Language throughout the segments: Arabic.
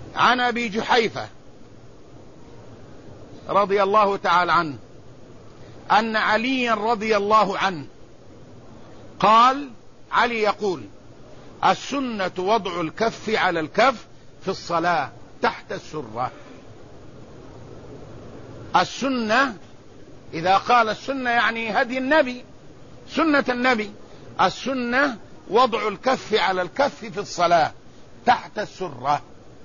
عن أبي جحيفة رضي الله تعالى عنه أن عليا رضي الله عنه قال: علي يقول: السنة وضع الكف على الكف في الصلاة تحت السرة. السنة إذا قال السنة يعني هدي النبي، سنة النبي. السنة وضع الكف على الكف في الصلاة تحت السرة،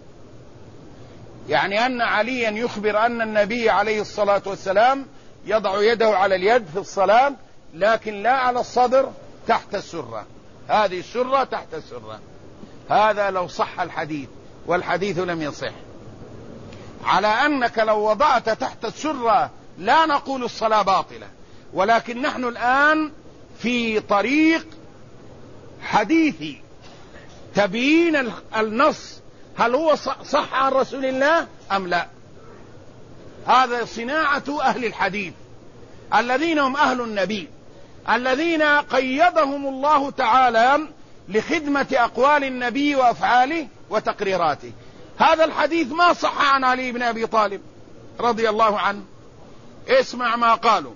يعني أن عليا يخبر أن النبي عليه الصلاة والسلام يضع يده على اليد في الصلاة، لكن لا على الصدر، تحت السرة. هذه السرة تحت السرة. هذا لو صح الحديث، والحديث لم يصح. على أنك لو وضعت تحت السرة لا نقول الصلاة باطلة، ولكن نحن الآن في طريق حديثي تبيين النص، هل هو صح عن رسول الله أم لا. هذا صناعة أهل الحديث الذين هم أهل النبي، الذين قيدهم الله تعالى لخدمة أقوال النبي وأفعاله وتقريراته. هذا الحديث ما صح عن علي بن أبي طالب رضي الله عنه. اسمع ما قالوا.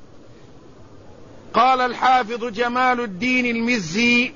قال الحافظ جمال الدين المزي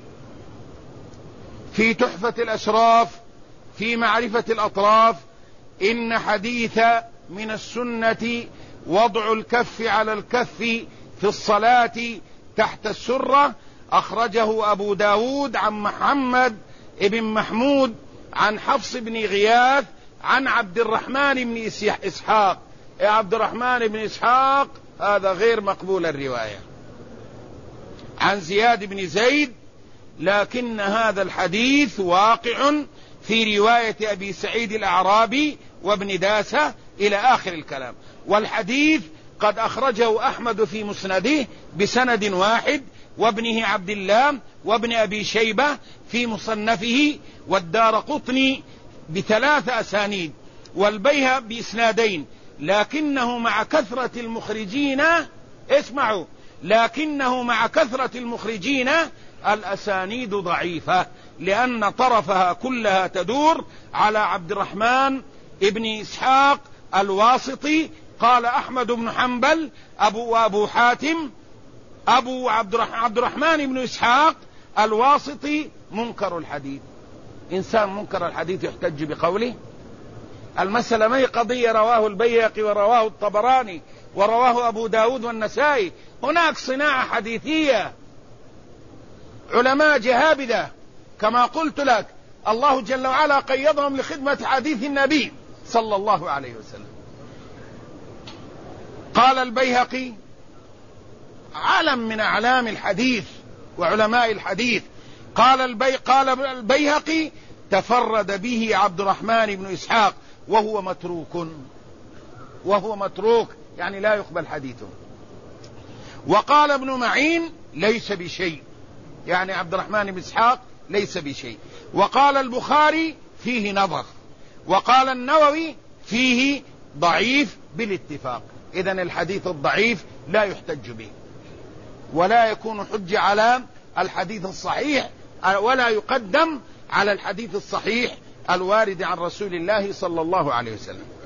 في تحفة الأشراف في معرفة الأطراف: إن حديث من السنة وضع الكف على الكف في الصلاة تحت السرة أخرجه أبو داود عن محمد بن محمود عن حفص بن غياث عن عبد الرحمن بن إسحاق. يا عبد الرحمن بن إسحاق هذا غير مقبول الرواية، عن زياد بن زيد، لكن هذا الحديث واقع في رواية أبي سعيد الأعرابي وابن داسة إلى آخر الكلام. والحديث قد أخرجه أحمد في مسنده بسند واحد، وابنه عبد الله، وابن أبي شيبة في مصنفه، والدارقطني ب3 أسانيد، والبيهقي بإسنادين، لكنه مع كثرة المخرجين، اسمعوا، لكنه مع كثرة المخرجين الأسانيد ضعيفة، لأن طرفها كلها تدور على عبد الرحمن ابن إسحاق الواسطي. قال أحمد بن حنبل أبو حاتم أبو عبد الرحمن بن إسحاق الواسطي منكر الحديث. إنسان منكر الحديث يحتج بقوله؟ المسألة ما هي قضية رواه البيهقي ورواه الطبراني ورواه أبو داود والنسائي. هناك صناعة حديثية، علماء جهابذة كما قلت لك، الله جل وعلا قيضهم لخدمة حديث النبي صلى الله عليه وسلم. قال البيهقي، علم من أعلام الحديث وعلماء الحديث، قال البيهقي: تفرد به عبد الرحمن بن إسحاق وهو متروك، يعني لا يقبل حديثه. وقال ابن معين: ليس بشيء، يعني عبد الرحمن بن إسحاق ليس بشيء. وقال البخاري: فيه نظر. وقال النووي: فيه ضعيف بالاتفاق. إذن الحديث الضعيف لا يحتج به، ولا يكون حجة على الحديث الصحيح، ولا يقدم على الحديث الصحيح الوارد عن رسول الله صلى الله عليه وسلم.